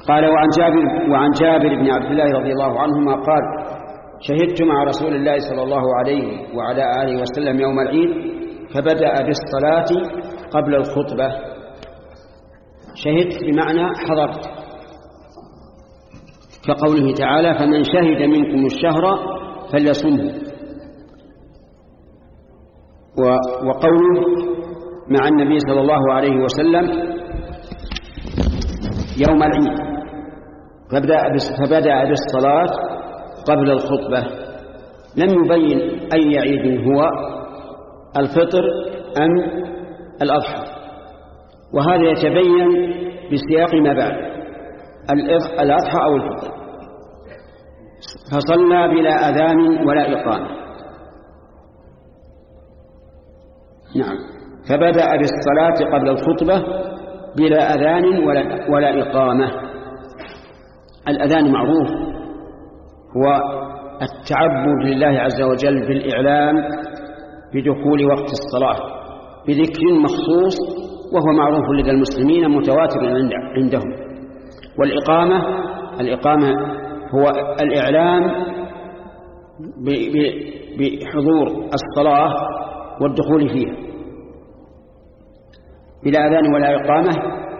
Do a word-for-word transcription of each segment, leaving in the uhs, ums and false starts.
قال وعن جابر, وعن جابر بن عبد الله رضي الله عنهما قال شهدت مع رسول الله صلى الله عليه وعلى آله وسلم يوم العيد فبدأ بالصلاة قبل الخطبة. شهدت بمعنى حضرت، كقوله تعالى فمن شهد منكم الشهر فليصمه، وقوله مع النبي صلى الله عليه وسلم يوم العيد فبدأ بالصلاة قبل الخطبة. لم يبين أي عيد هو، الفطر أم الأضحى، وهذا يتبين بسياق ما بعد الأضحى أو الفطر. فصلى بلا أذان ولا إقامة. نعم، فبدأ بالصلاة قبل الخطبة بلا أذان ولا, ولا إقامة. الأذان معروف هو التعبد لله عز وجل بالإعلام بدخول وقت الصلاة بذكر مخصوص، وهو معروف لدى المسلمين متواتر عندهم. والإقامة الإقامة هو الإعلام بحضور الصلاة والدخول فيها بلا أذان ولا إقامة.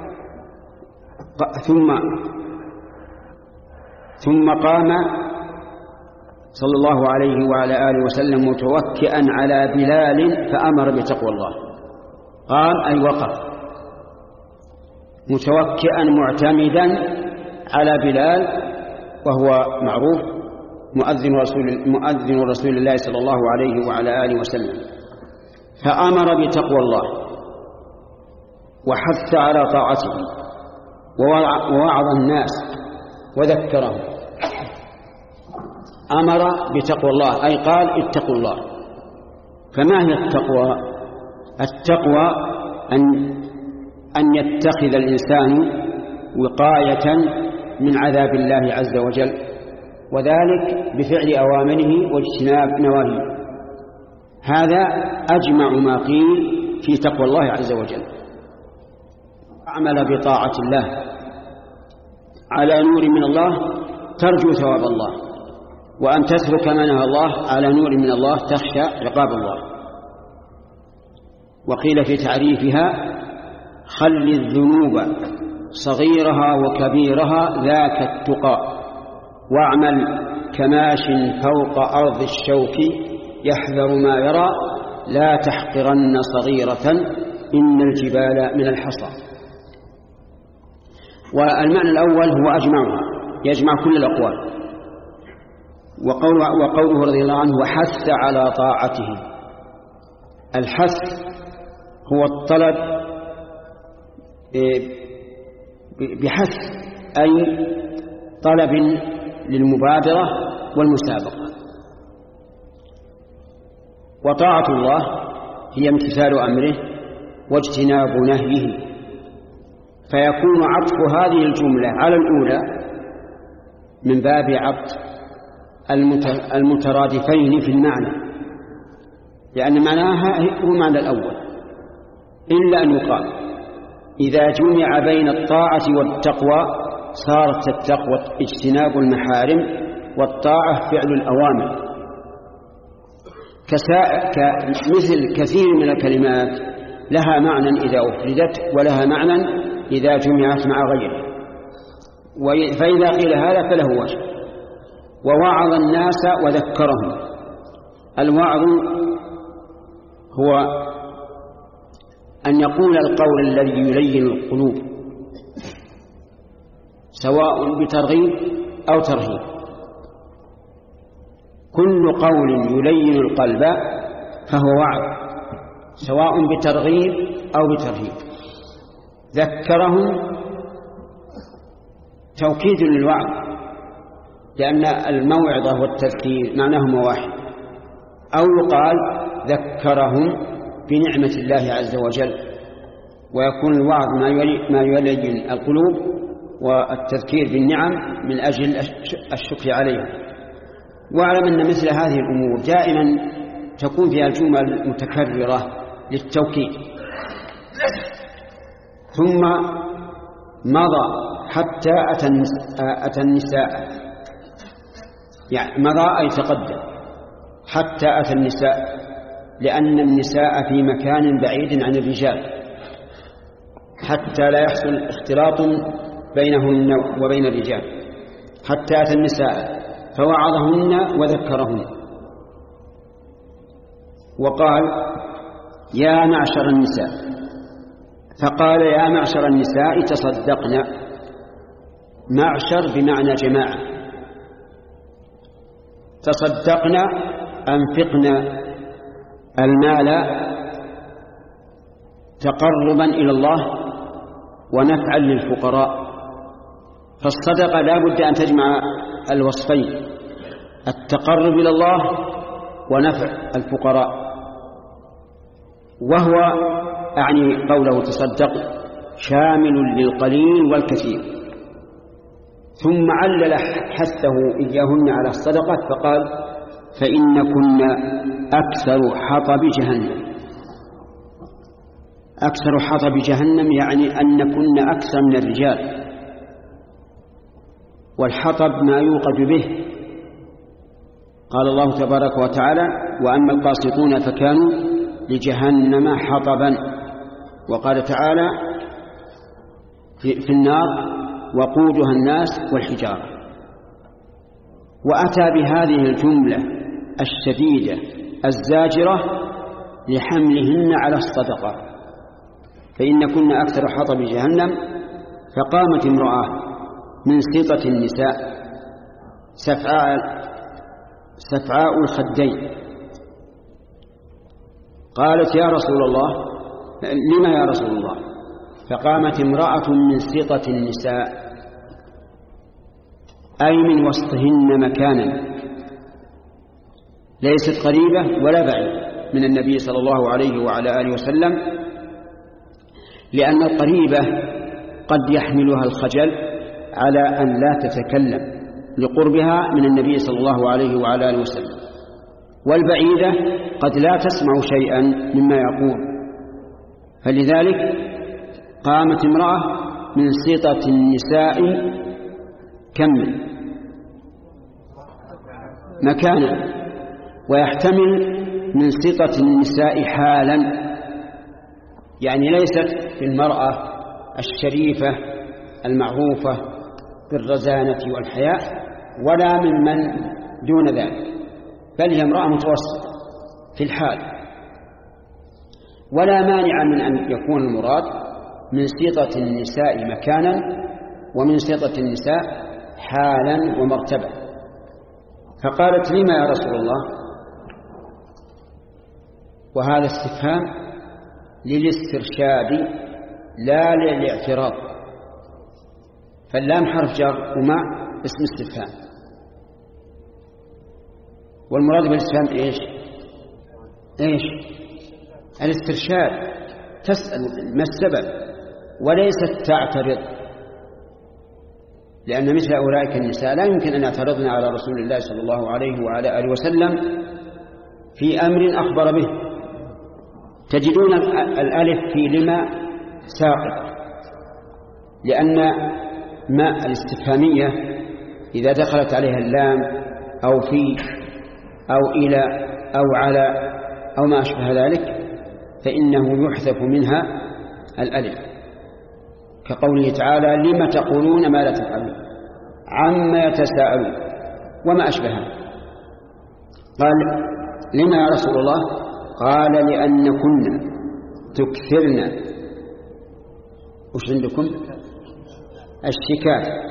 ثم ثم قام صلى الله عليه وعلى آله وسلم متوكئا على بلال فأمر بتقوى الله. قام أي وقف متوكئا معتمدا على بلال، وهو معروف مؤذن رسول, مؤذن رسول الله صلى الله عليه وعلى آله وسلم. فأمر بتقوى الله وحث على طاعته ووعظ الناس وذكرهم. أمر بتقوى الله أي قال اتقوا الله. فما هي التقوى؟ التقوى أن, أن يتخذ الإنسان وقاية من عذاب الله عز وجل، وذلك بفعل أوامره واجتناب نواهيه. هذا أجمع ما قيل في تقوى الله عز وجل. عمل بطاعة الله على نور من الله ترجو ثواب الله، وأن تترك ما نهى الله على نور من الله تخشى عقاب الله. وقيل في تعريفها خل الذنوب صغيرها وكبيرها ذاك التقى، واعمل كماش فوق أرض الشوك يحذر ما يرى لا تحقرن صغيرة إن الجبال من الحصى. والمعنى الأول هو أجمعها، يجمع كل الأقوال. وقوله, وقوله رضي الله عنه وحث على طاعته. الحث هو الطلب بحث أي طلب للمبادرة والمسابقة. وطاعة الله هي امتثال أمره واجتناب نهيه، فيكون عطف هذه الجملة على الأولى من باب عطف المترادفين في المعنى، لأن معناها هو معنى الأول، إلا أن يقال إذا جمع بين الطاعة والتقوى صارت التقوى اجتناب المحارم والطاعة فعل الأوامر. كمثل كثير من الكلمات لها معنى إذا أفردت ولها معنى إذا جمعت مع غيره، فإذا قيل هذا فله وجه. ووعظ الناس وذكرهم. الوعظ هو أن يقول القول الذي يلين القلوب سواء بترغيب أو ترهيب. كل قول يلين القلب فهو وعظ سواء بترغيب أو بترهيب. ذكرهم توكيد للوعظ، لأن الموعظة والتذكير معناهما واحد. أو يقال ذكرهم بنعمة الله عز وجل، ويكون الوعظ ما يلين القلوب والتذكير بالنعم من أجل الشكر عليها. واعلم أن مثل هذه الأمور دائما تكون فيها الجمل متكررة للتوكيد. ثم مضى حتى أتى النساء، يعني مضى أي تقدم حتى أتى النساء، لأن النساء في مكان بعيد عن الرجال حتى لا يحصل اختلاط بينهن وبين الرجال. حتى أتى النساء فوعظهن وذكرهن وقال يا معشر النساء، فقال يا معشر النساء تصدقنا. معشر بمعنى جماعة. تصدقنا أنفقنا المال تقربا إلى الله ونفعا للفقراء. فالصدقة لا بد أن تجمع الوصفين، التقرب إلى الله ونفع الفقراء. وهو أعني قوله تصدق شامل للقليل والكثير. ثم علل حثه إياهن على الصدقة فقال فإنكن أكثر حطب جهنم. أكثر حطب جهنم يعني أنكن أكثر من الرجال، والحطب ما يوقد به. قال الله تبارك وتعالى وأما القاسطون فكانوا لجهنم حطبا. وقال تعالى في النار وقودها الناس والحجارة. وأتى بهذه الجملة الشديدة الزاجرة لحملهن على الصدقة، فإن كنا أكثر حطب جهنم. فقامت امرأة من سطة النساء سفعاء, سفعاء الخدين قالت يا رسول الله لما يا رسول الله؟ فقامت امرأة من سطة النساء أي من وسطهن مكانا، ليست قريبة ولا بعيدة من النبي صلى الله عليه وعلى آله وسلم، لأن القريبة قد يحملها الخجل على أن لا تتكلم لقربها من النبي صلى الله عليه وعلى آله وسلم، والبعيدة قد لا تسمع شيئا مما يقول. فلذلك قامت امرأة من سطة النساء كم مكانا، ويحتمل من سطة النساء حالا، يعني ليست في المرأة الشريفة المعروفة بالرزانة والحياء ولا ممن دون ذلك، بل هي امرأة متوسطة في الحال. ولا مانع من أن يكون المراد من سطة النساء مكانا ومن سطة النساء حالا ومرتبة. فقالت لما يا رسول الله؟ وهذا استفهام للاسترشاد لا للاعتراض، فاللام حرف جر ومع اسم استفهام، والمراد بالاستفهام ايش ايش الاسترشاد، تسأل ما السبب وليست تعترض، لأن مثل أولئك النساء لا يمكن أن يعترضن على رسول الله صلى الله عليه وعلى آله وسلم في أمر أخبر به. تجدون الألف في لما ساقط، لأن ما الاستفهامية إذا دخلت عليها اللام أو في أو إلى أو على أو ما أشبه ذلك فإنه يحذف منها الألف، كقوله تعالى لما تقولون ما لا تفعلون عما يتساءلون وما أشبهه. قال لما يا رسول الله؟ قال لأن كنا تكثرن وش عندكم الشكاية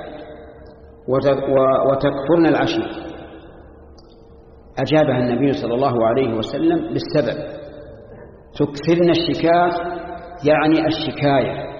وتكفرن العشير. أجابها النبي صلى الله عليه وسلم بالسبب. تكثرن الشكاية يعني الشكاية،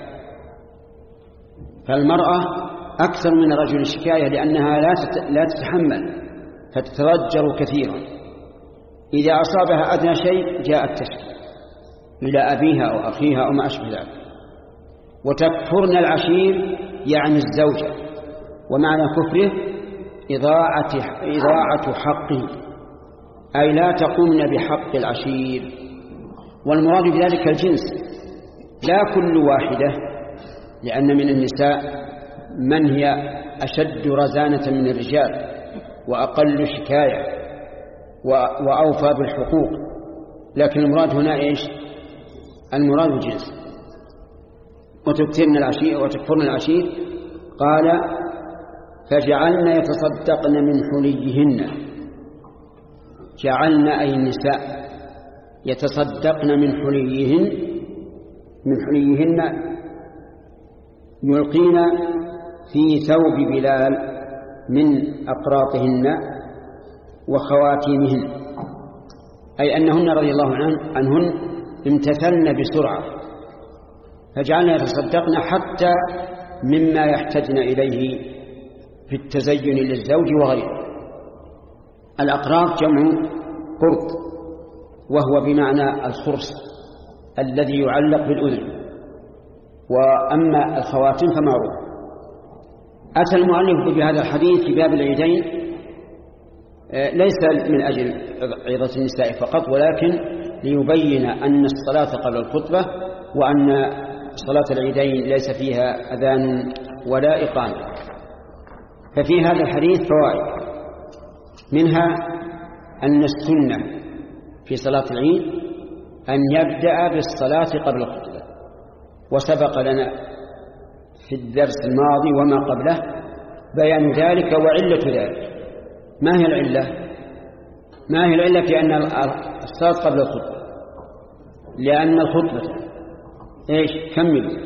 فالمرأة أكثر من الرجل الشكاية لأنها لا تتحمل فتتضجر كثيرا، إذا أصابها أدنى شيء جاءت تشكي إلى أبيها أو أخيها أو ما أشبه ذلك. وتكفرن العشير يعني الزوجة، ومعنى كفره إضاعة, إضاعة حقه، أي لا تقومن بحق العشير. والمراد بذلك الجنس لا كل واحدة، لأن من النساء من هي أشد رزانة من الرجال وأقل شكاية وأوفى بالحقوق، لكن المراد هنا إيش؟ المراد الجنس. وتكثرن العشير وتكفرن العشير. قال فجعلن يتصدقن من حليهن. جعلن أي النساء يتصدقن من حليهن من حليهن يلقين في ثوب بلال من أقراطهن وخواتيمهن، أي أنهن رضي الله عنهن امتثلن بسرعة، فجعلنا يتصدقن حتى مما يحتاجن إليه في التزين للزوج وغيره. الأقراط جمع قرط، وهو بمعنى الخرص الذي يعلق بالأذن، وأما الخواتم فمعروف. أتى المؤلف بهذا الحديث في باب العيدين ليس من أجل عظة النساء فقط، ولكن ليبين أن الصلاة قبل الخطبة وأن صلاة العيدين ليس فيها أذان ولا إقامة. ففي هذا الحديث فوائد، منها أن السنة في صلاة العيد أن يبدأ بالصلاة قبل الخطبة، وسبق لنا في الدرس الماضي وما قبله بيان ذلك وعلة ذلك. ما هي العلة؟ ما هي العلة في أن الصلاة قبل الخطبة؟ لأن الخطبة إيش؟ كمل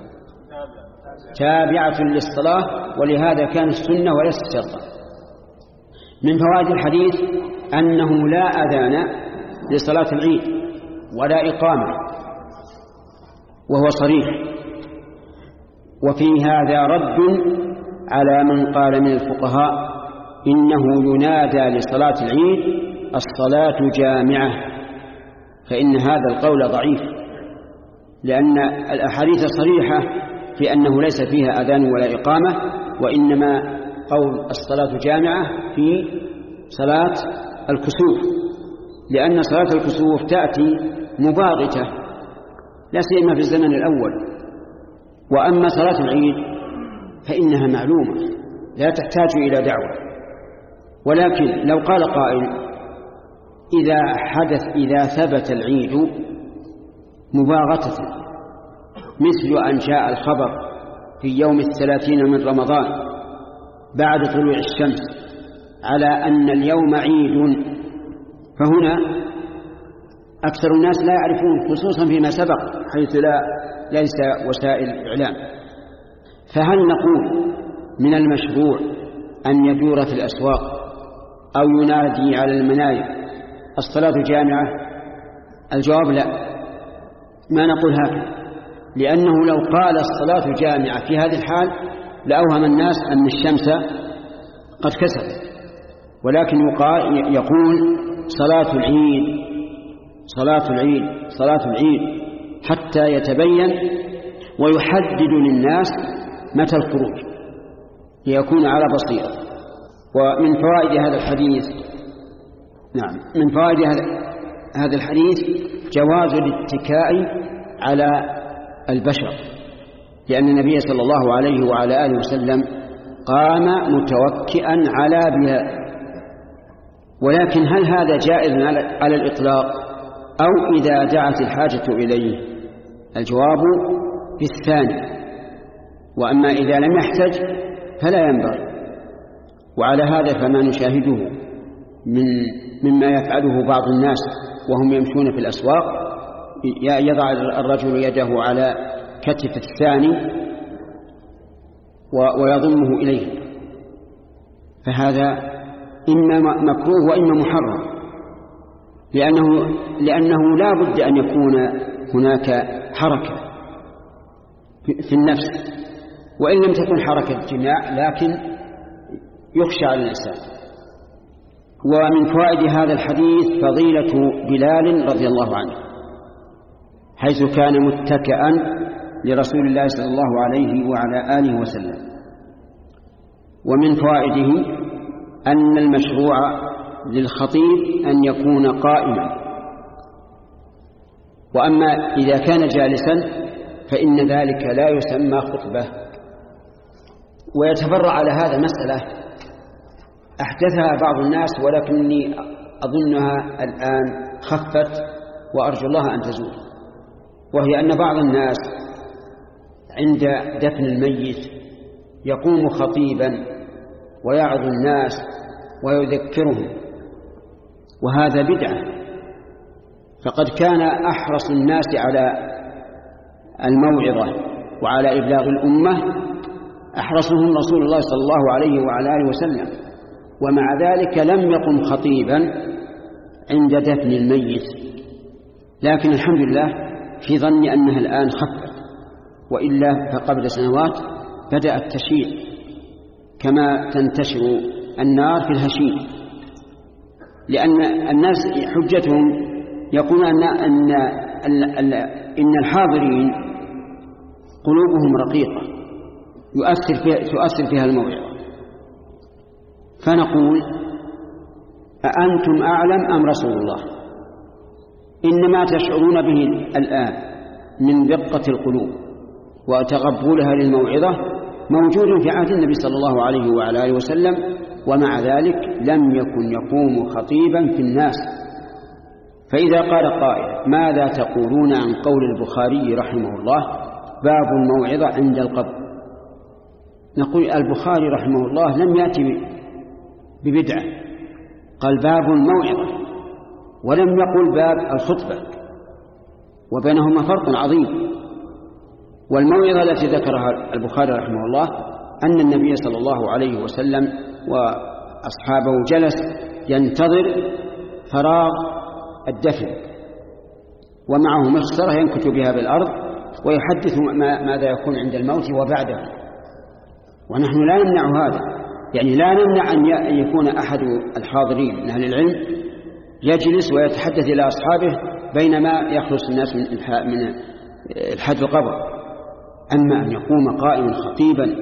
تابعة للصلاة، ولهذا كان السنة وليس شرطا. من فوائد الحديث أنه لا أذان لصلاة العيد ولا إقامة، وهو صريح. وفي هذا رد على من قال من الفقهاء إنه ينادى لصلاة العيد الصلاة جامعة، فإن هذا القول ضعيف، لأن الأحاديث صريحة في أنه ليس فيها أذان ولا إقامة، وإنما قول الصلاة جامعة في صلاة الكسوف، لأن صلاة الكسوف تأتي مباغتة لا سيما في الزمن الأول. وأما صلاة العيد فإنها معلومة لا تحتاج إلى دعوة. ولكن لو قال قائل إذا حدث إذا ثبت العيد مباغتة، مثل أن جاء الخبر في يوم الثلاثين من رمضان بعد طلوع الشمس على أن اليوم عيد، فهنا أكثر الناس لا يعرفون، خصوصا فيما سبق حيث لا ليس وسائل إعلام. فهل نقول من المشروع أن يدور في الأسواق أو ينادي على المنايا الصلاة جامعة؟ الجواب لا، ما نقول هكذا، لأنه لو قال الصلاة جامعة في هذه الحال لأوهم الناس أن الشمس قد كسرت، ولكن يقول صلاة العيد صلاة العيد صلاة العيد حتى يتبين ويحدد للناس متى الخروج ليكون على بصيرة. ومن فوائد هذا الحديث نعم من فوائد هذا الحديث جواز الاتكاء على البشر، لأن النبي صلى الله عليه وعلى آله وسلم قام متوكئا على بلال. ولكن هل هذا جائز على الإطلاق أو إذا دعت الحاجة إليه؟ الجواب بالثاني، وأما إذا لم يحتج فلا ينبغي. وعلى هذا فما نشاهده من مما يفعله بعض الناس وهم يمشون في الأسواق، يضع الرجل يده على كتف الثاني ويضمه إليه، فهذا إما مكروه وإما محرم، لأنه, لأنه لا بد أن يكون هناك حركة في النفس، وإن لم تكن حركة جماع لكن يخشى على الإنسان. ومن فوائد هذا الحديث فضيلة بلال رضي الله عنه، حيث كان متكئا لرسول الله صلى الله عليه وعلى آله وسلم. ومن فوائده أن المشروع للخطيب أن يكون قائما، وأما إذا كان جالسا فإن ذلك لا يسمى خطبة. ويتفرع على هذا مسألة أحدثها بعض الناس ولكني أظنها الآن خفت وأرجو الله أن تزول، وهي أن بعض الناس عند دفن الميت يقوم خطيبا ويعظ الناس ويذكرهم، وهذا بدعة. فقد كان أحرص الناس على الموعظة وعلى إبلاغ الأمة أحرصهم رسول الله صلى الله عليه وعلى آله وسلم، ومع ذلك لم يقم خطيبا عند دفن الميت. لكن الحمد لله في ظني أنها الآن خفت، وإلا فقبل سنوات بدأت تشيع كما تنتشر النار في الهشيم، لأن الناس حجتهم يقولون أن, أن, أن, إن الحاضرين قلوبهم رقيقة يؤثر فيها, تؤثر فيها الموعظة. فنقول أأنتم أعلم أم رسول الله؟ إنما تشعرون به الآن من دقة القلوب وتقبلها للموعظة موجود في عهد النبي صلى الله عليه وعلى آله وسلم، ومع ذلك لم يكن يقوم خطيبا في الناس. فإذا قال قائل ماذا تقولون عن قول البخاري رحمه الله باب الموعظة عند القبر؟ نقول البخاري رحمه الله لم يأتي ببدعة، قال باب الموعظة ولم يقل باب الخطبة، وبينهما فرق عظيم. والموعظة التي ذكرها البخاري رحمه الله أن النبي صلى الله عليه وسلم وأصحابه جلس ينتظر فراغ الدفن ومعه مخصرة ينكت بها بالأرض ويحدث ماذا يكون عند الموت وبعده. ونحن لا نمنع هذا، يعني لا نمنع أن يكون أحد الحاضرين من أهل العلم يجلس ويتحدث إلى أصحابه بينما يخلص الناس من الحد القبر. أما أن يقوم قائما خطيبا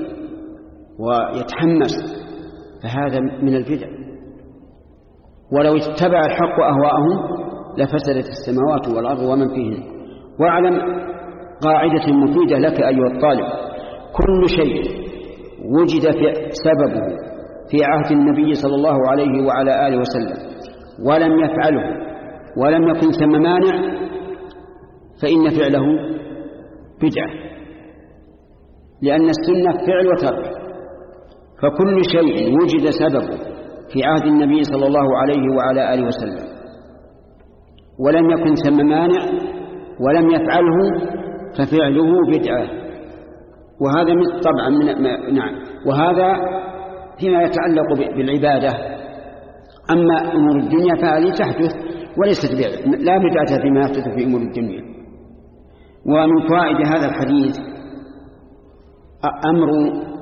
ويتحمس فهذا من البدع، ولو اتبع الحق أهواءهم لفسدت السماوات والأرض ومن فيهن. واعلم قاعدة مفيدة لك أيها الطالب: كل شيء وجد في سببه في عهد النبي صلى الله عليه وعلى آله وسلم ولم يفعله ولم يكن ثم مانع فإن فعله بدعة، لأن السنة فعل وترك. فكل شيء وجد سببه في عهد النبي صلى الله عليه وعلى آله وسلم ولم يكن ثم مانع ولم يفعله ففعله بدعة. وهذا طبعا من نعم وهذا فيما يتعلق بالعبادة. أما أمور الدنيا فهذه تحدث وليست بدعة، لا بدعة فيما يحدث في أمور الدنيا. ومن فوائد هذا الحديث أمر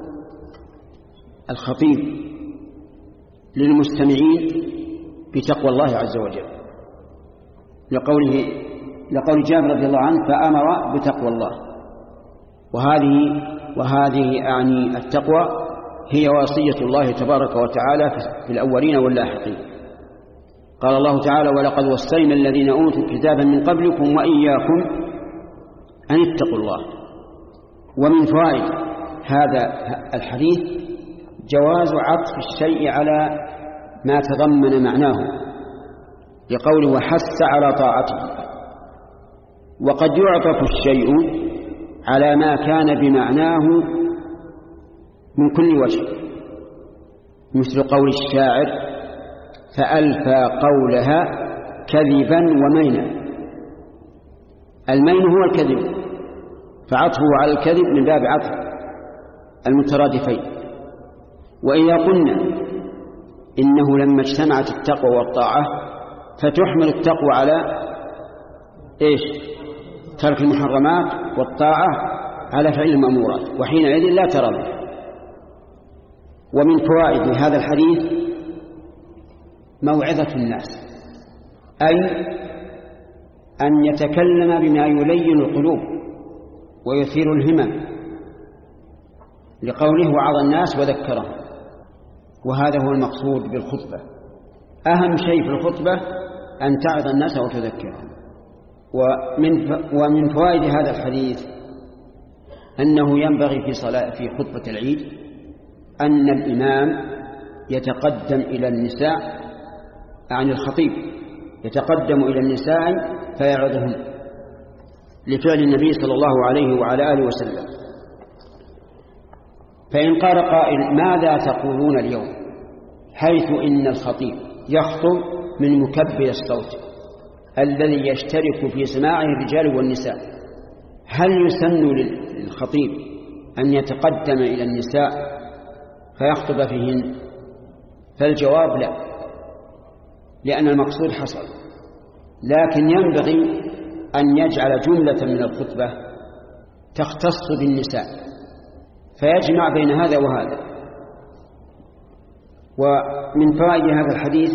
الخطيب للمستمعين بتقوى الله عز وجل، لقوله لقول جابر رضي الله عنه فأمر بتقوى الله. وهذه وهذه أعني التقوى هي وصية الله تبارك وتعالى في الأولين واللاحقين. قال الله تعالى: ولقد وصينا الذين أوتوا الكتاب من قبلكم وإياكم أن اتقوا الله. ومن فوائد هذا الحديث جواز عطف الشيء على ما تضمن معناه، لقوله وحث على طاعته. وقد يعطف الشيء على ما كان بمعناه من كل وجه، مثل قول الشاعر: فألفى قولها كذبا ومينا. المين هو الكذب، فعطفه على الكذب من باب عطف المترادفين. وإذا قلنا إنه لما اجتمعت التقوى والطاعة فتحمل التقوى على إيش؟ ترك المحرمات، والطاعة على فعل المأمورات، وحينئذ لا ترى. ومن فوائد هذا الحديث موعظة الناس، أي أن يتكلم بما يلين القلوب ويثير الهمم، لقوله وعظ الناس وذكرهم. وهذا هو المقصود بالخطبة. أهم شيء في الخطبة أن تعظ الناس وتذكرهم. ومن ومن فوائد هذا الحديث أنه ينبغي في صلاة في خطبة العيد أن الإمام يتقدم إلى النساء عن الخطيب يتقدم إلى النساء فيعظهم لفعل النبي صلى الله عليه وعلى آله وسلم. فإن قال قائل ماذا تقولون اليوم حيث إن الخطيب يخطب من مكبر الصوت الذي يشترك في سماعه الرجال والنساء، هل يسن للخطيب أن يتقدم إلى النساء فيخطب فيهن؟ فالجواب لا، لأن المقصود حصل، لكن ينبغي أن يجعل جملة من الخطبة تختص بالنساء فيجمع بين هذا وهذا. ومن فوائد هذا الحديث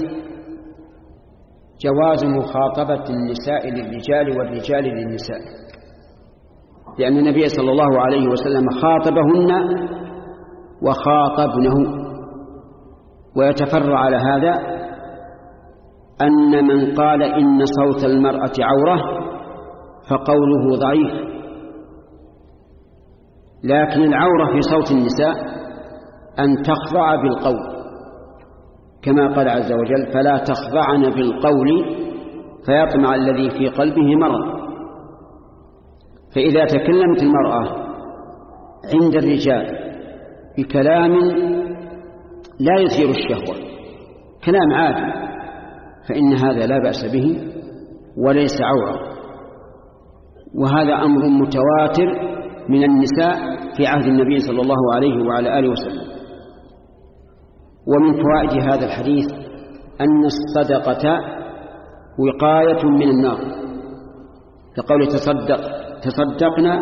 جواز مخاطبة النساء للرجال والرجال للنساء، لأن النبي صلى الله عليه وسلم خاطبهن وخاطبنه. ويتفرع على هذا أن من قال إن صوت المرأة عورة فقوله ضعيف، لكن العورة في صوت النساء أن تخضع بالقول، كما قال عز وجل فلا تخضعن بالقول فيطمع الذي في قلبه مرض. فإذا تكلمت المرأة عند الرجال بكلام لا يثير الشهوة، كلام عادي، فإن هذا لا بأس به وليس عورة. وهذا أمر متواتر من النساء في عهد النبي صلى الله عليه وعلى آله وسلم. ومن فوائد هذا الحديث أن الصدقة وقاية من النار، كقول تصدق تصدقنا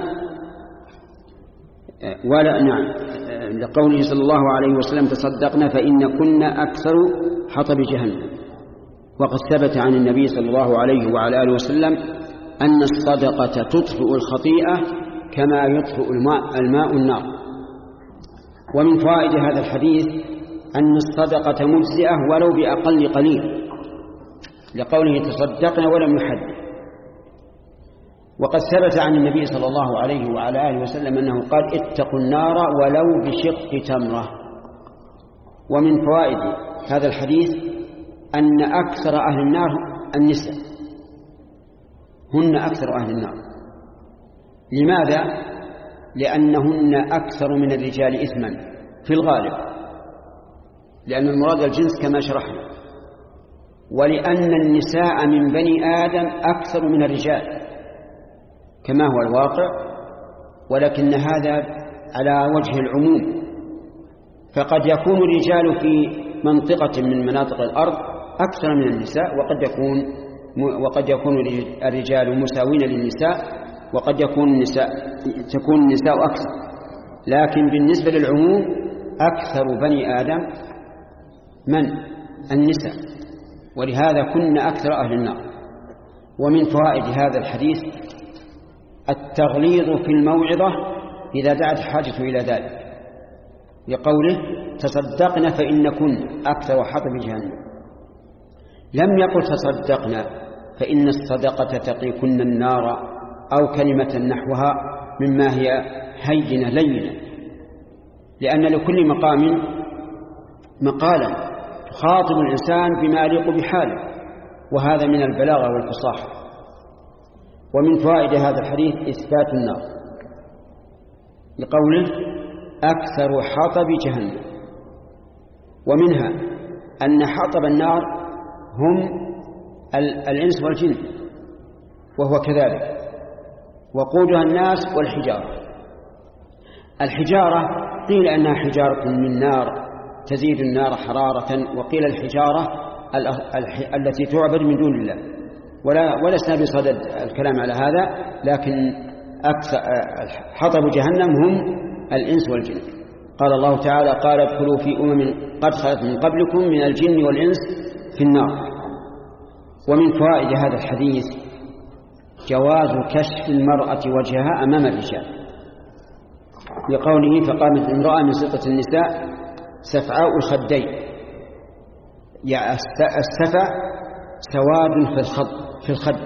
ولا نعم لقوله صلى الله عليه وسلم تصدقنا فإن كنا أكثر حطب جهنم. وقد ثبت عن النبي صلى الله عليه وعلى آله وسلم أن الصدقة تطفئ الخطيئة كما يطفئ الماء, الماء النار. ومن فوائد هذا الحديث أن الصدقة مجزئة ولو بأقل قليل، لقوله تصدقنا ولم يحدد. وقد ثبت عن النبي صلى الله عليه وعلى آله وسلم أنه قال اتقوا النار ولو بشق تمرة. ومن فوائد هذا الحديث أن أكثر أهل النار النساء، هن أكثر أهل النار. لماذا؟ لأنهن أكثر من الرجال إثما في الغالب، لأن المراد الجنس كما شرحنا، ولأن النساء من بني آدم أكثر من الرجال كما هو الواقع، ولكن هذا على وجه العموم. فقد يكون الرجال في منطقة من مناطق الأرض أكثر من النساء، وقد يكون وقد يكون الرجال مساوين للنساء، وقد يكون النساء تكون النساء أكثر. لكن بالنسبة للعموم أكثر بني آدم من النساء، ولهذا كنا أكثر أهل النار. ومن فوائد هذا الحديث التغليظ في الموعظة إذا دعت حاجة إلى ذلك، لقوله تصدقنا فإن كن أكثر حطب جهنم. لم يقل تصدقنا فإن الصدقة تقيكن النار أو كلمة نحوها مما هي هينة لينة، لأن لكل مقام مقالا تخاطب الإنسان بما يليق بحاله، وهذا من البلاغة والفصاحة. ومن فوائد هذا الحديث إثبات النار، لقوله أكثر حطب جهنم. ومنها أن حطب النار هم الإنس والجن، وهو كذلك، وقودها الناس والحجارة. الحجارة قيل أنها حجارة من نار تزيد النار حرارة، وقيل الحجارة التي تعبد من دون الله، ولا ولسنا بصدد الكلام على هذا، لكن أكثر حطب جهنم هم الإنس والجن. قال الله تعالى قال ادخلوا في أمم قد خلت من قبلكم من الجن والإنس في النار. ومن فوائد هذا الحديث جواز كشف المرأة وجهها أمام الرجال، لقوله فقامت امرأة من سلطة النساء سفعاء الخدين، يعني السفع سواد في الخد في الخد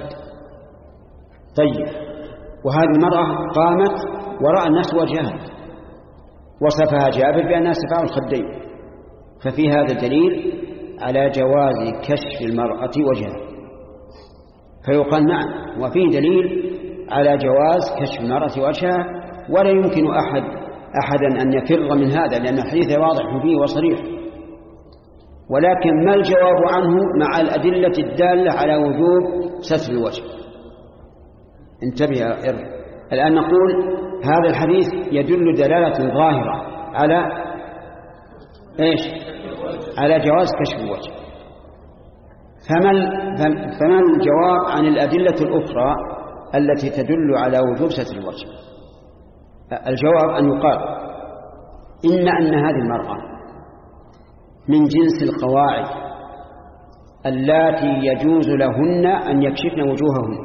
طيب، وهذه المرأة قامت وراء الناس وجهها، وصفها جابر بأنها سفاء الخدين، ففي هذا دليل على جواز كشف المرأة وجهها، فيقال نعم وفيه دليل على جواز كشف المرأة وجهها، ولا يمكن أحد أحدا أن يفر من هذا لأن الحديث واضح فيه وصريح. ولكن ما الجواب عنه مع الأدلة الدالة على وجوب ستر الوجه؟ انتبه يا إر. الآن نقول هذا الحديث يدل دلالة ظاهرة على إيش؟ على جواز كشف الوجه. فما فما الجواب عن الأدلة الأخرى التي تدل على وجوب ستر الوجه؟ الجواب أن يقال إن أن هذه المرأة من جنس القواعد اللاتي يجوز لهن أن يكشفن وجوههن،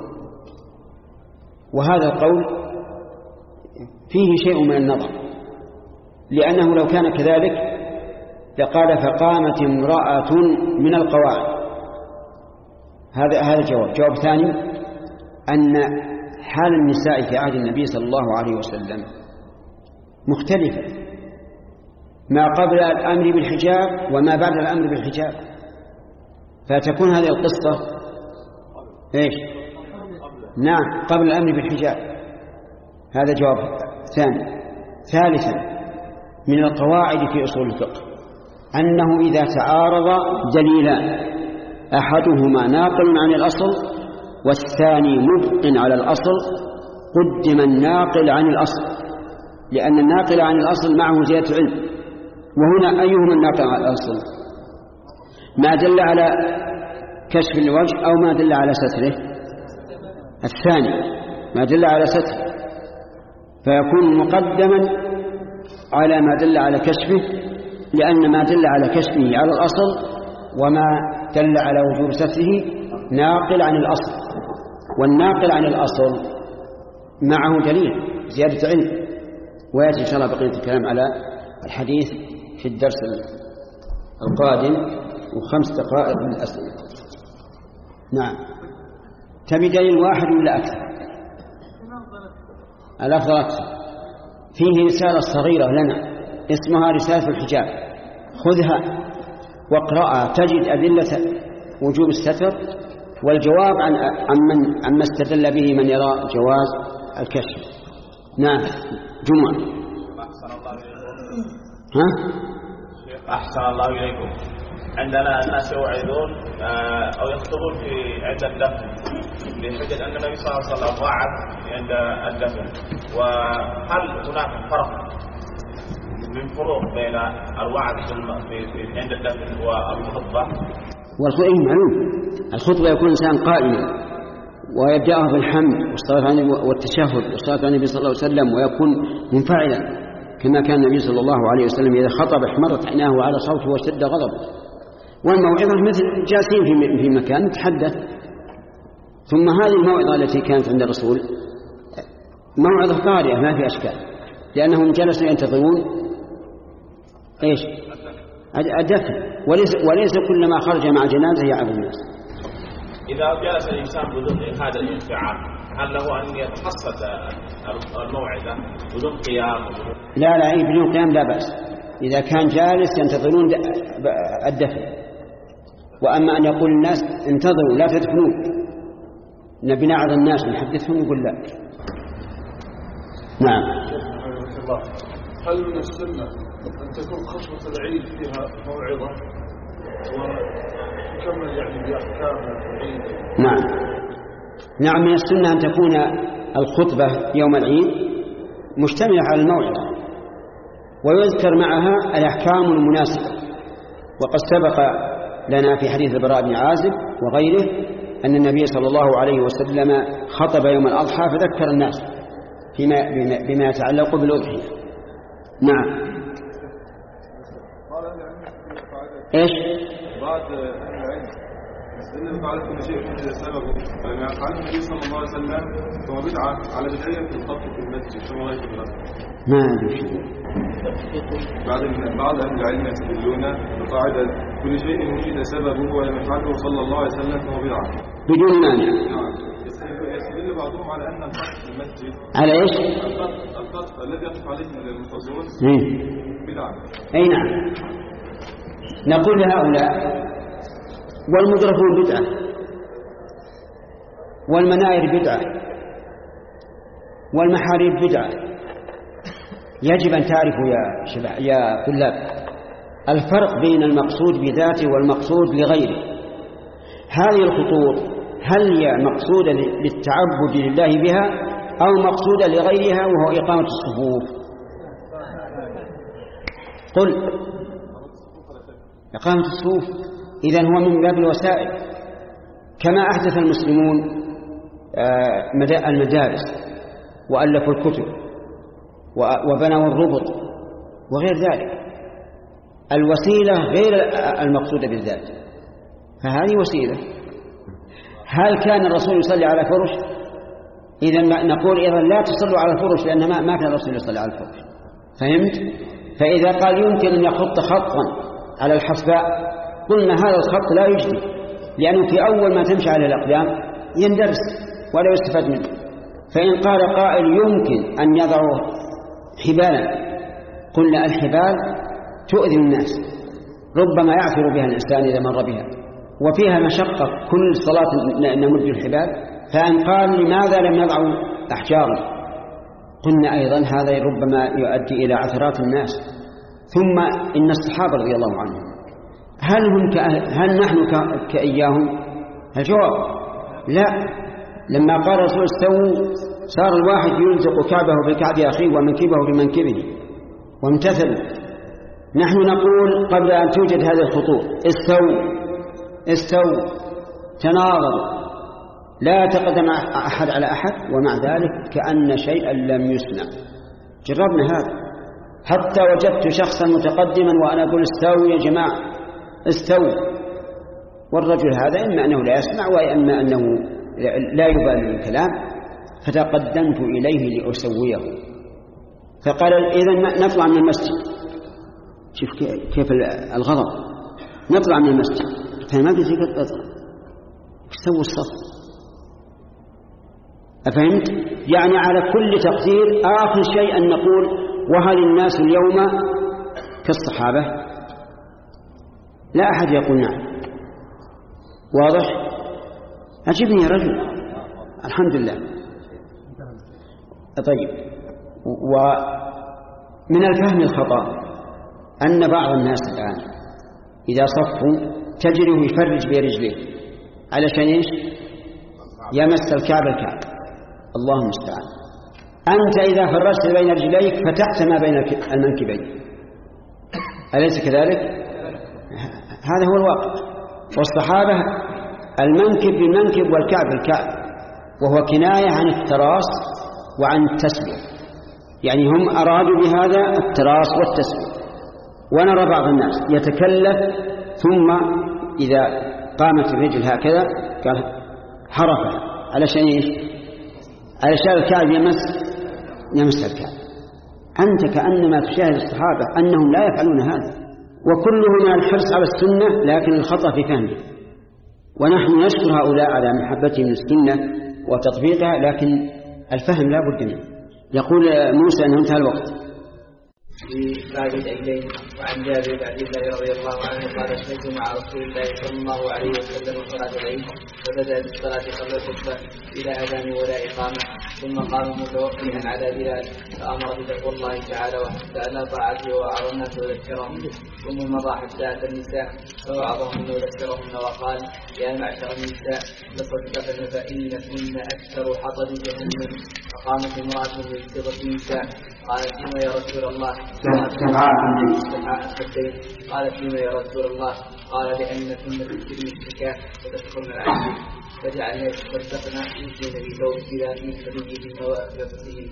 وهذا القول فيه شيء من النظر، لأنه لو كان كذلك لقال فقامت امرأة من القواعد. هذا هذا الجواب. جواب ثاني أن حال النساء في عهد النبي صلى الله عليه وسلم مختلفة، ما قبل الأمر بالحجاب وما بعد الأمر بالحجاب، فتكون هذه القصة إيش؟ نعم قبل الأمر بالحجاب. هذا جواب ثاني. ثالثا من القواعد في أصول الفقه أنه إذا تعارض دليلان أحدهما ناقل عن الأصل والثاني مبق على الأصل قدم الناقل عن الأصل، لأن الناقل عن الأصل معه زيادة علم. وهنا أيهما الناقل عن الأصل؟ ما دل على كشف الوجه أو ما دل على ستره؟ الثاني ما دل على ستره، فيكون مقدما على ما دل على كشفه، لأن ما دل على كشفه على الأصل وما دل على وجوب ستره ناقل عن الأصل، والناقل عن الأصل معه دليل زيادة علم. ويأتي إن شاء الله بقية الكلام على الحديث في الدرس القادم، وخمس دقائق من الأسئلة. نعم. تبي دليل واحد ولا أكثر؟ الأفضل أكثر. فيه رسالة صغيرة لنا اسمها رسالة الحجاب، خذها واقرأها تجد أدلة وجوب الستر والجواب عن عمن عما استدل به من يرى جواز الكشف. نعم. جمعة. ها؟ أحسن الله إليكم. عندنا الناس يوعدون أو يخطبون في عند الدفن بحجة أن النبي صلى الله عليه وسلم وعد عند الدفن، وهل هناك فرق من فروق بين الوعد عند الدفن والخطبة؟ والخطبة معلوم، الخطبة يكون إنسان قائما ويبدأها بالحمد والصلاة والتشهد والصلاة على النبي صلى الله عليه وسلم ويكون منفعلا كما كان النبي صلى الله عليه وسلم إذا خطب احمرت عيناه على صوته واشتد غضبه. والموعظة مثل جالسين في مكان نتحدث. ثم هذه الموعظة التي كانت عند الرسول موعظة طارئة ما في أشكال، لأنهم جلسوا ينتظرون إيش؟ الدفن، وليس, وليس كل ما خرج مع جنازة يعب الناس. إذا جلس الإنسان بدون هذا الانفعال هل له أن يتحصد الموعظة بدون قيام؟ لا لا إيه بدون قيام لا بأس، إذا كان جالس ينتظرون الدفن. وأما أن يقول الناس انتظروا لا تدفنون نبي نعظ الناس نحدثهم يقول لا. نعم. هل من السنة أن تكون خطبة العيد فيها موعظة وتكمل يعني بأحكام العيد؟ نعم نعم من السنة أن تكون الخطبة يوم العيد مشتملة على الموعظة ويذكر معها الأحكام المناسبة. وقد سبق لنا في حديث البراء بن عازب وغيره أن النبي صلى الله عليه وسلم خطب يوم الأضحى فذكر الناس فيما بما يتعلق بالأضحية. نعم. إيش؟ بعد العلم إن فعل كل شيء من سببه لما فعل النبي صلى الله عليه وسلم هو بدعة على بداية الخط في المسجد كما رأيت بالأسف. ما أدري شيء. بعد بعض أهل العلم يستدلون بقاعدة كل شيء وجد سببه ولم يفعله صلى الله عليه وسلم فهو بدعة بدون مانع. نعم. يستدل واستدل بعضهم على أن الخط في المسجد على إيش؟ الخط, الخط الذي يقف عليه المصلون بدعة. أي نعم. نقول لهؤلاء والمدركون بدعة والمناير بدعة والمحاريب بدعة. يجب أن تعرفوا يا شباب يا طلاب الفرق بين المقصود بذاته والمقصود لغيره. هذه الخطوط هل هي مقصودة للتعبد لله بها أو مقصودة لغيرها وهو إقامة الصفوف؟ قل إقامة الصفوف. إذن هو من باب الوسائل، كما أحدث المسلمون المدارس وألفوا الكتب وبنوا الربط وغير ذلك. الوسيلة غير المقصودة بالذات، فهذه وسيلة. هل كان الرسول يصلي على فرش؟ إذن نقول إذا لا تصلوا على الفرش لأن ما, ما كان الرسول يصلي على الفرش. فهمت؟ فإذا قال يمكن أن يخط خطا على الحصباء قلنا هذا الخط لا يجدي، لأنه في أول ما تمشي على الأقدام يندرس ولا يستفاد منه. فإن قال قائل يمكن أن يضعوا حبالا، قلنا الحبال تؤذي الناس، ربما يعثر بها الإنسان إذا مر بها وفيها مشقة كل صلاة نمد الحبال. فإن قال لماذا لم يضعوا أحجارا، قلنا أيضا هذا ربما يؤدي إلى عثرات الناس. ثم إن الصحابة رضي الله عنهم هل, هم هل نحن كإياهم؟ الجواب لا. لما قال الرسول استووا صار الواحد يلزق كعبه بكعب أخيه ومنكبه بمنكبه وامتثل. نحن نقول قبل أن توجد هذه الخطوط استووا استووا تناظروا، لا تقدم أحد على أحد، ومع ذلك كأن شيئا لم يسمع. جربنا هذا حتى وجدت شخصا متقدما وأنا أقول استووا يا جماعة استووا، والرجل هذا إما أنه لا يسمع وإما أنه لا يبالي بالكلام، فتقدمت إليه لأسويه. فقال إذن نطلع من المسجد. شوف كيف الغضب، نطلع من المسجد. فما في ذلك اطلع سووا الصف. أفهمت؟ يعني على كل تقدير آخر شيء أن نقول وهل الناس اليوم كالصحابة؟ لا أحد يقول نعم. واضح؟ أجبني يا رجل. الحمد لله. طيب، ومن الفهم الخطأ أن بعض الناس الآن إذا صفوا تجده يفرج برجليه علشان إيش؟ يمس الكعب الكعب. الله المستعان. أنت إذا فرجت بين رجليك فتحت ما بين المنكبين، أليس كذلك؟ هذا هو الواقع. والصحابة المنكب بالمنكب والكعب بالكعب، وهو كناية عن التراص وعن التسوية. يعني هم أرادوا بهذا التراص والتسوية. ونرى بعض الناس يتكلف ثم إذا قامت الرجل هكذا قال حرفها علشان إيش؟ علشان الكعب يمس يمس الكعب. أنت كأنما تشاهد الصحابة أنهم لا يفعلون هذا، وكله من الحرص على السنة لكن الخطأ في فهمه. ونحن نشكر هؤلاء على محبتهم للسنة وتطبيقها، لكن الفهم لا بد منه. يقول موسى أنه انتهى الوقت. في باب العيدين. وعن جابر بن عبد الله رضي الله عنه قال اشهدت مع رسول الله صلى الله عليه وسلم صلاة العيد، فبدأ بالصلاة قبل الخطبة إلى أذان ولا إقامة، ثم قام متوكلا على بلال فأمر بتقوى الله تعالى وحتى لا طاعته وأعظم الناس وذكرهم، ثم مضى حتى أتى النساء فوعظهن وذكرهن وقال يا معشر النساء تصدقن فإنكن أكثر حطب جهنم. فقامت امرأة بصيغة النساء قالت فيما يا رسول الله؟ قالت فيما يا رسول الله؟ قال لأنكن تكثرن الزكاة وتذكرن العشر، فجعلنا يتصدقن يؤتين بثوب بلاد فبه بموافقته.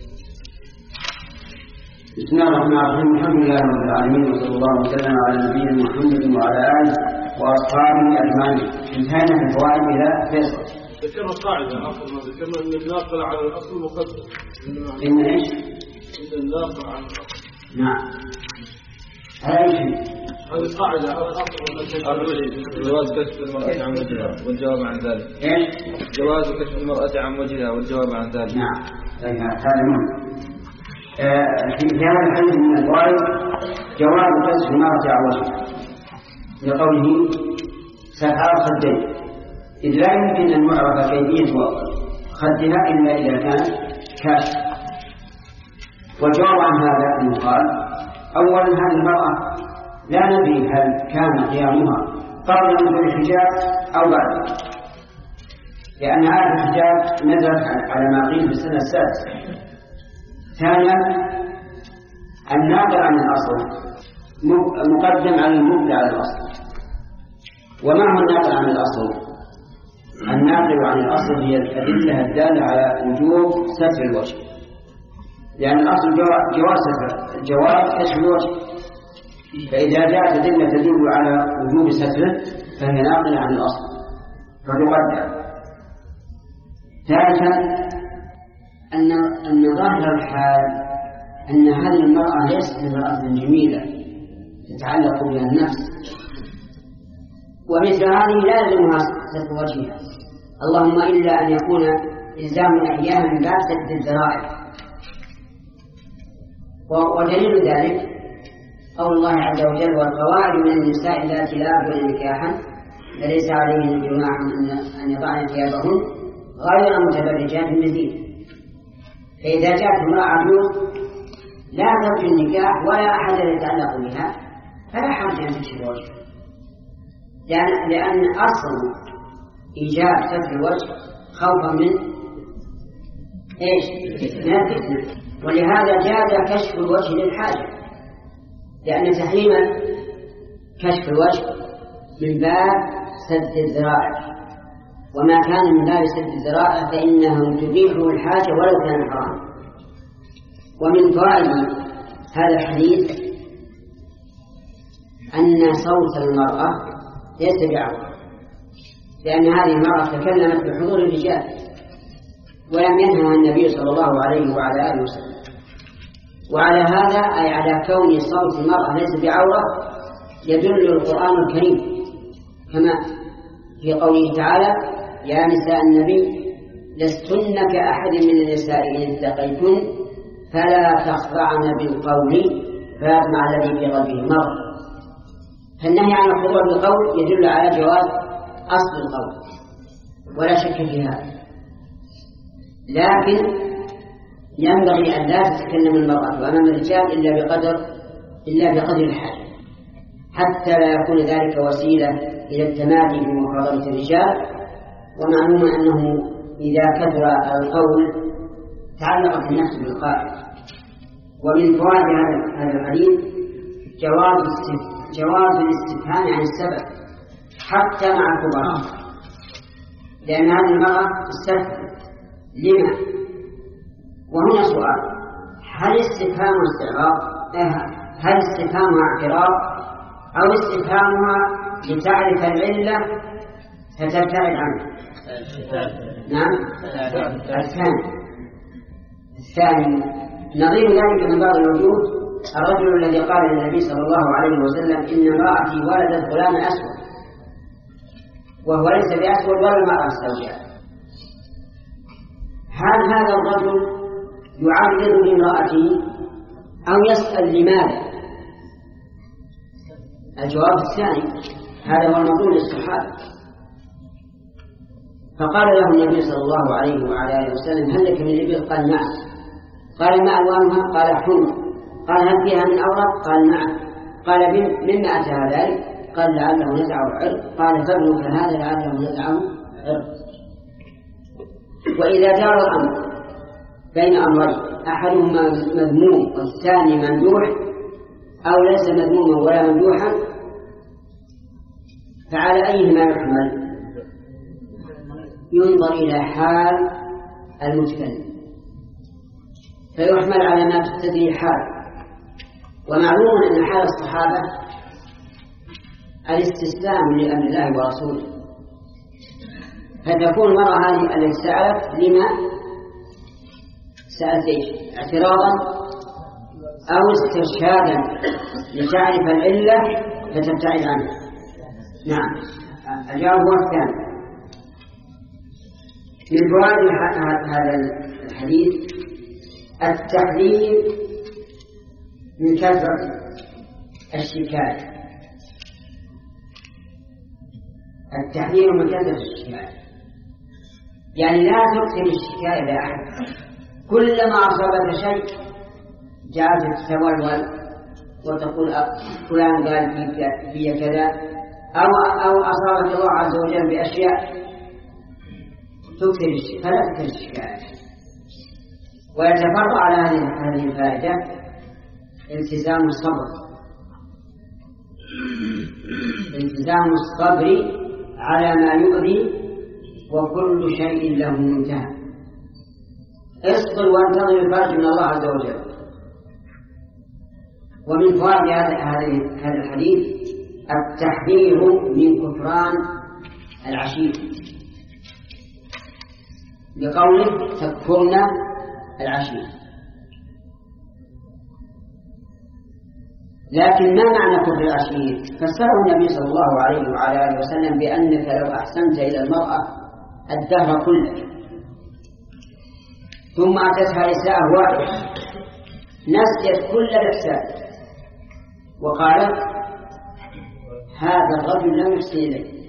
بسم الله الرحمن الرحيم. الحمد لله رب العالمين، وصلى الله وسلم على نبينا محمد وعلى آله وأصحابه أجمعين. انتهينا في الفوائد إلى فيصل. ذكرنا قاعدة أصل ما ذكرنا أن الناقل على الأصل مقدم. إن إيش؟ إن الناقل على الأصل. نعم. هذا شيء. القاعدة جواز كشف المرأة عن وجهها والجواب عن ذلك. جواز كشف المرأة عن وجهها والجواب عن ذلك. نعم. طيب هذا مهم. في هذا الحديث من الفوائد جواز كشف المرأة عن وجهها لقوله سفعار خدين، إذ لا يمكن أن نعرف كيفية خدها إلا إذا كان كاشف. والجواب عن هذا أن يقال أولا هذه المرأة لا ندري هل كان قيامها قبل نزول الحجاب أو بعد، لأن هذا الحجاب نزل على ما قيل في السنة السادسة. ثانيا الناقل عن الأصل مقدم على المبدع على الأصل. وما هو الناقل عن الأصل؟ الناقل عن الأصل هي الأدلة الدالة على وجوب ستر الوجه، لأن الأصل جواز ستر جواز كشف الوجه، فإذا جاءت أدلة تدل على وجوب ستره فهي ناقلة عن الأصل فتقدم. ثالثا أن أن ظاهر الحال أن هذه المرأة ليست امرأة جميلة تتعلق بها النفس، ومثل هذه لا يلزمها ستر وجهها، اللهم إلا أن يكون إلزام الأحيان من باب سد الذرائع. ودليل ذلك قول الله عز وجل والقواعد من النساء اللاتي لا يرجون نكاحا فليس عليهن جناح أن يضعن ثيابهن غير متبرجات بزينة. فإذا جاءت امرأة عجوز لا ترجو النكاح ولا أحد يتعلق بها فلا حرج أن تكشف وجهها، لأن, لأن أصل إيجاب ستر الوجه خوفا من إيش؟ من الفتنة، ولهذا جاز كشف الوجه للحاجة، لأن تحريم كشف الوجه من باب سد الذرائع، وما كان من باب سد الذرائع فإنه تبيحه الحاجة ولو كان حراما. ومن فوائد هذا الحديث أن صوت المرأة ليس بعورة، لأن هذه المرأة تكلمت بحضور الرجال ولم ينهها النبي صلى الله عليه وعلى آله وسلم. وعلى هذا أي على كون صوت المرأة ليس بعورة يدل القرآن الكريم كما في قوله تعالى يا نساء النبي لستن كأحد من النساء إن اتقيتن فلا تخضعن بالقول فيطمع الذي في قلبه مرض. فالنهي عن الخضوع بالقول يدل على جواز أصل القول ولا شك في هذا، لكن ينبغي أن لا تتكلم المرأة أمام الرجال إلا بقدر إلا بقدر الحاجة، حتى لا يكون ذلك وسيلة إلى التمادي في مخاطبة الرجال. ومعلوم أنه إذا كثر القول تعلقت النفس بالقائل. ومن فوائد هذا الحديث جواز جواز الاستفهام عن السبب حتى مع الكبراء، لأن هذه المرأة تستفهم لما. وهنا سؤال: هل استفهام استعراض هل استفهامها اعتراض أو استفهامها لتعرف العلة فتبتعد عنه؟ نعم الثاني الثاني نظير ذلك من بعض الوجود الرجل الذي قال للنبي صلى الله عليه وسلم إن امرأتي ولدت غلام أسود، وهو ليس بأسود ولا المرأة السوداء. هل هذا الرجل يعرض لامرأته أو يسأل لماذا؟ الجواب الثاني، هذا هو المطلوب للصحابة. فقال له النبي صلى الله عليه وعلى آله وسلم هل لك من إبل؟ قال نعم. قال ما ألوانها؟ قال حمر. قال هل فيها من أورق؟ قال نعم. قال مما أتى ذلك؟ قال لعله نزعه عرق. قال فابنك هذا لعله نزعه عرق. وإذا دار الأمر بين أمرين أحدهما مذموم والثاني ممدوح أو ليس مذموما ولا ممدوحا فعلى أيهما يحمل؟ ينظر إلى حال المتكلم فيحمل على ما تقتضي حال. ومعلوم أن حال الصحابة الاستسلام لأمر الله ورسوله، فتكون المرأة هذه التي سألت لما سألت إيش؟ اعتراضا أو استرشادا لتعرف العلة فتبتعد عنه. نعم، الجواب هو الثاني. من فوائد هذا الحديث التحذير من كثرة الشكاية، التحذير من كثرة الشكاية، يعني لا تكثر الشكاية لأحد، كلما أصابك شيء جاءت تتولول وتقول فلان قال في كذا، أو أو أصابك الله عز وجل بأشياء تكثر الشكاية، فلا تكثر الشكاية. ويتفرع على هذه الفائدة التزام الصبر، التزام الصبر على ما يؤذي، وكل شيء له منتهى. اصبر وانتظر الفرج من الله عز وجل. ومن فوائد هذا الحديث التحذير من كفران العشير، بقوله تكفرن العشير. لكن ما معنى كفر العشير؟ فسره النبي صلى الله عليه وعلى آله وسلم بأنك لو أحسنت إلى المرأة الدهر كله ثم أتتها إساءة واحدة نسيت كل الإحسان وقالت هذا الرجل لم يحسن إليه.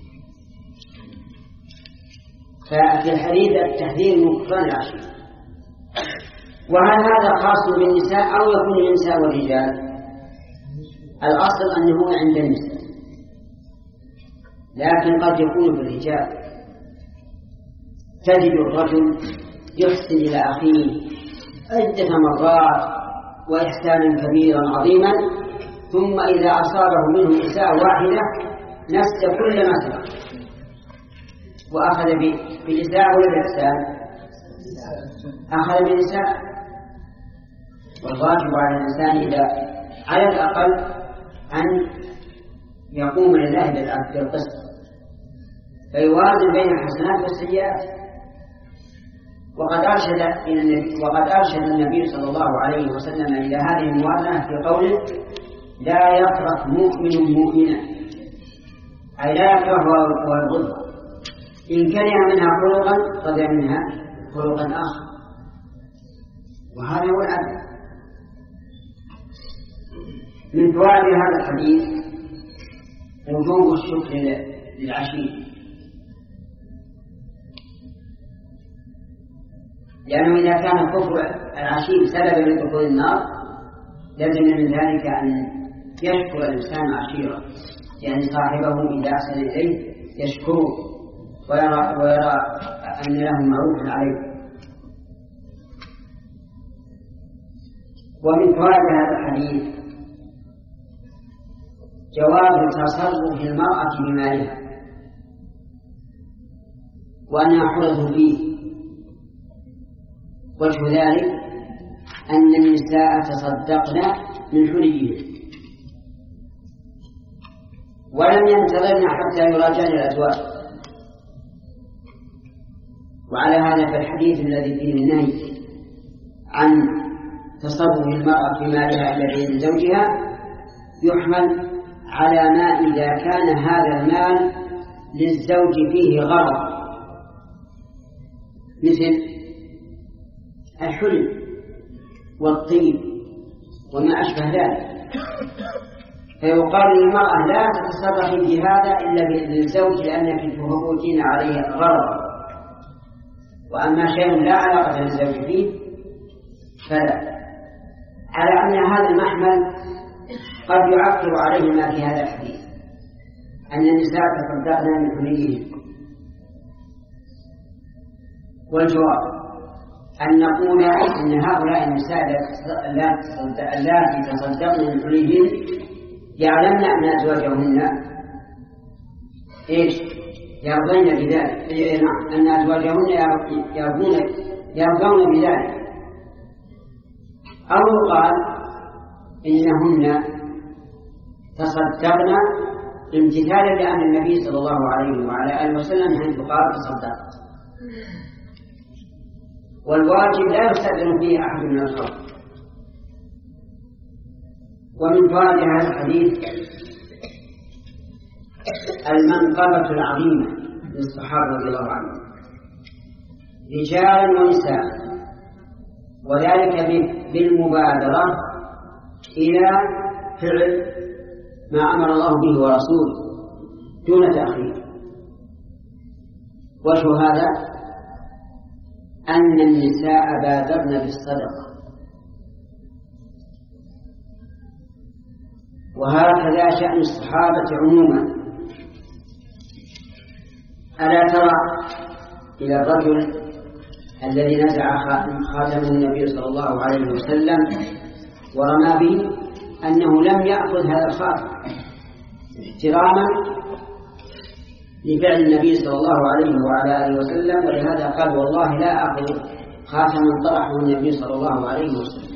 ففي الحديث التحذير من كفران العشير. وهل هذا خاص بالنساء أو يكون النساء والرجال؟ الأصل أنه عند النساء، لكن قد يكون بالرجال. تجد الرجل يحسن إلى أخيه عدة مرات وإحسانا كبيرا عظيما، ثم إذا أصابه منه إساءة واحدة نسى كل ما سبق وأخذ بالإساءة ولا بالإحسان؟ أخذ بالإساءة. والواجب على الإنسان إذا على الأقل أن يقوم لله بالقسط فيوازن بين الحسنات والسيئات. وقد أرشد النبي وقد أرشد النبي صلى الله عليه وسلم إلى هذه الموازنة في قوله لا يفرق مؤمن مؤمنا، أي لا يكره ويبغض، إن كره منها خلقا رضي منها خلقا آخر، وهذا هو العدل. من فوائد هذا الحديث وجوب الشكر للعشير، لأنه إذا كان كفر العشير سببا لدخول النار لازم من ذلك أن يشكر الإنسان عشيرا، يعني صاحبه إذا أحسن إليه يشكره ويرى, ويرى أن له معروف عليه. ومن فوائد هذا الحديث جواز تصرف المرأة بمالها وأنها حرة فيه. وجه ذلك أن النساء تصدقن من حليهن ولم ينتظرن حتى يراجعن الأزواج. وعلى هذا فالحديث الذي فيه النهي عن تصرف المرأة في مالها إلا بإذن زوجها يحمل على ما إذا كان هذا المال للزوج فيه غرض، مثل الحلم والطيب وما أشبه ذلك، فيقال للمرأة لا تتصرفي في هذا إلا للزوج لأنك تفوتين عليه غرض، وأما شيء لا علاقة للزوج فيه فلا. على أن هذا المحمل قد يعكر عليه ما في هذا الحديث أن النساء تصدقن من حليهن. والجواب أن نقول إن هؤلاء النساء التي تصدقن من حليهن يعلمن أن أزواجهن إيش يرضين بذلك، أن أزواجهن يرضون يرضون بذلك، أو قال إنهن تصدقن امتثالا لأمر النبي صلى الله عليه وعلى آله وسلم حيث قال تصدقت. والواجب لا يستأذن فيه أحد من الخلق. ومن فوائد هذا الحديث المنقبة العظيمة للصحابة رضي الله عنهم رجال ونساء، وذلك بالمبادرة إلى فعل ما أمر الله به ورسوله دون تأخير. وشو هذا؟ أن النساء بادرن بالصدقة، وهكذا شأن الصحابة عموما. ألا ترى إلى الرجل الذي نزع خاتم النبي صلى الله عليه وسلم ورمى به أنه لم يأخذ هذا الخاتم احتراما لفعل النبي صلى الله عليه وعلى آله وسلم، ولهذا قال والله لا أخذ خاتما طرحه النبي صلى الله عليه وسلم.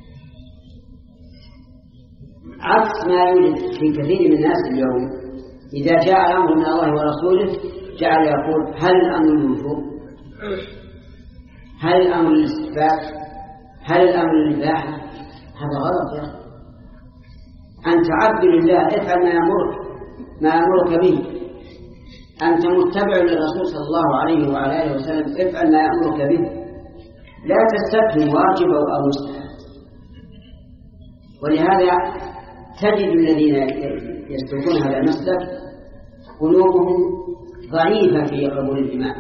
عكس ما يوجد في كثير من الناس اليوم، إذا جاء الأمر من الله ورسوله جعل يقول هل الأمر للوجوب؟ هل الأمر للاستحباب؟ هل الأمر للإباحة؟ هذا غلط يا أخي. أنت عبد لله، افعل ما يأمرك ما يأمرك به. أنت متبع للرسول صلى الله عليه وعلى آله وسلم، افعل ما يأمرك به، لا تستثني واجب أو مستحب. ولهذا تجد الذين يسلكون هذا المسلك قلوبهم ضعيفة في قبول الإيمان،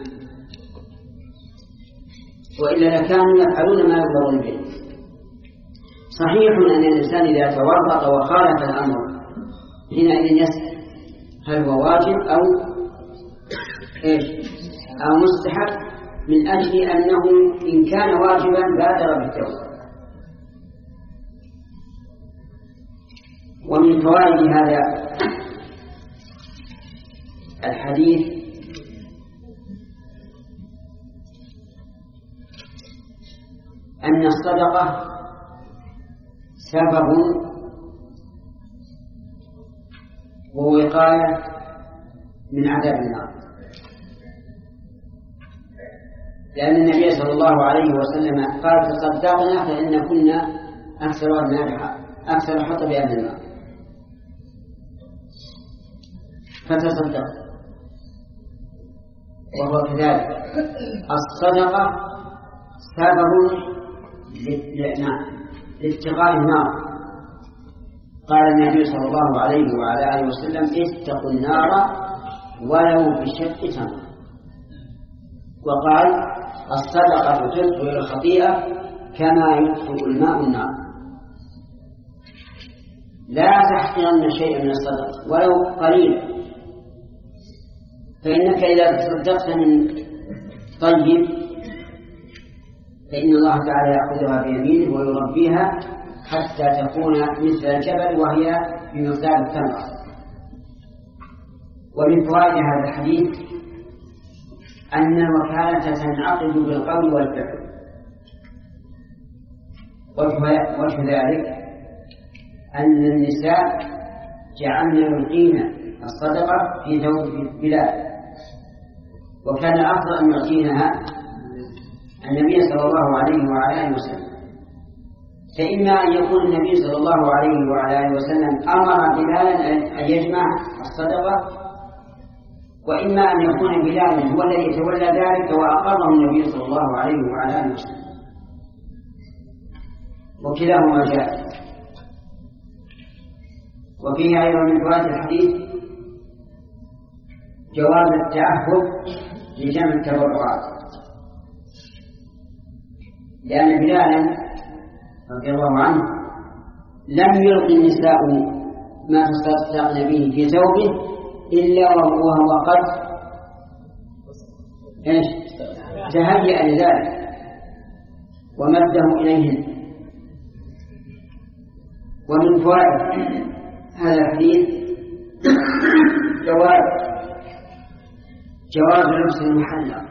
وإلا لكانوا يفعلون ما يؤمرون به. صحيح أن الإنسان إذا تورط وخالف الأمر حينئذ يسأل هل هو واجب أو إيش أو مستحب، من أجل أنه إن كان واجبا بادر بالتوبة. ومن فوائد هذا الحديث أن الصدقة سبب ووقاية من عذاب النار، لأن النبي صلى الله عليه وسلم قال تصدقنا فإن كنا أكثر النار أكثر حطب أهل النار، فتصدق. وهو كذلك الصدقة سبب لاتقاء النار. قال النبي صلى الله عليه وعلى آله وسلم اتقوا النار ولو بشق تمر. وقال الصدقة تدخل الخطيئة كما يدخل الماء النار. لا تحقرن شيئا من الصدقة ولو قليلا، فإنك إذا تصدقت من طيب فإن الله تعالى يأخذها بيمينه ويربيها حتى تكون مثل الجبل وهي بمقدار التمرة. ومن فوائد هذا الحديث أن الوكالة تنعقد بالقول والفعل. وجه ذلك أن النساء جعلن يلقين الصدقة في ثوب بلال، وكان أفضل أن يعطينها النبي صلى الله عليه وعلى آله وسلم. فإما أن يكون النبي صلى الله عليه وعلى آله وسلم أمر بلالا أن يجمع الصدقة، وإما أن يكون بلالا هو الذي يتولى ذلك وأقره النبي صلى الله عليه وعلى آله وسلم، وكلاهما جاء. وفيه أيضا من فوائد الحديث جواز التعهد لجمع التبرعات، لأن بلالا رضي الله عنه لم يلقي النساء ما تصدقن به في ثوبه إلا وهو قد إيش تهيأ لذلك ومده إليهن. ومن فوائد هذا الحديث جواز جواز لبس المحلى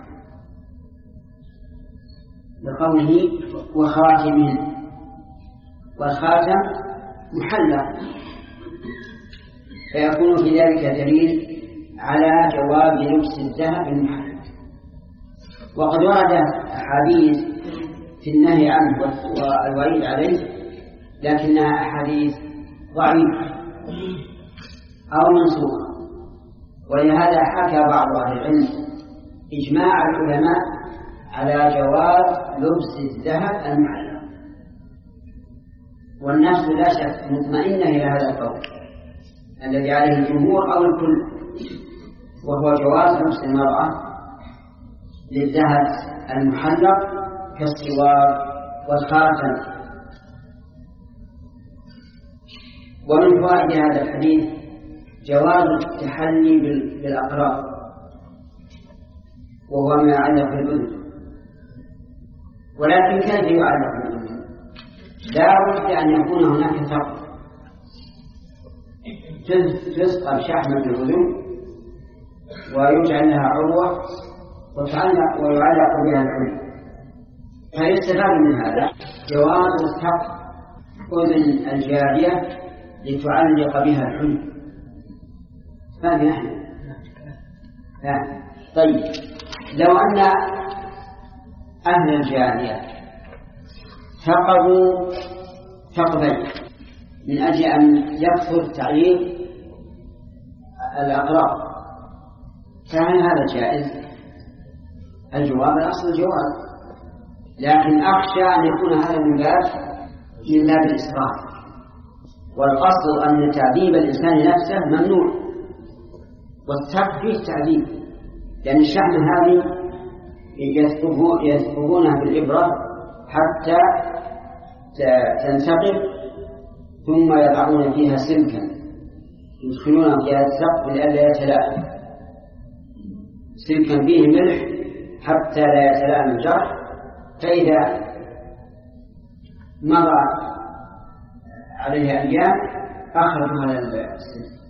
لقوله وخاتمه، والخاتم محلى، فيكون في ذلك دليل على جواز لبس الذهب المحلى. وقد ورد أحاديث في النهي عنه والوعيد عليه، لكنها أحاديث ضعيفة أو منسوخة، ولهذا حكى بعض أهل العلم إجماع العلماء على جواز لبس الذهب المعلق، والناس لا شك مطمئنة إلى هذا القول الذي عليه الجمهور أو الكل، وهو جواز لبس المرأة للذهب المحلق كالسوار والخاتم. ومن فوائد هذا الحديث جواز التحلي بالأقراط، وهو ما يعلق بالأذن. ولكن كيف يعلق بالأذن؟ لا بد أن يكون هناك ثقب تسقى شحمة الأذن ويجعل لها عروة وتعلق ويعلق بها الحلي. فيستفاد من هذا جواز ثقب أذن الجارية لتعلق بها الحلي. هذه نحن. طيب لو أن أهل الجارية ثقبوا ثقبين من أجل أن يكثر تعليق الأقراط، فهل هذا جائز؟ الجواب الأصل الجواز، لكن أخشى أن يكون هذا من باب من باب الإسراف، والأصل أن تعذيب الإنسان نفسه ممنوع، والثقب فيه تعذيب، لأن الشحمة هذه يثقبونها بالإبرة حتى تنسقط، ثم يضعون فيها سلكا يدخلونها فيها الثقب لئلا يتلائم، سلكا فيه ملح حتى لا يتلائم الجرح، فإذا مضى عليها أيام أخرجوا هذا السلك.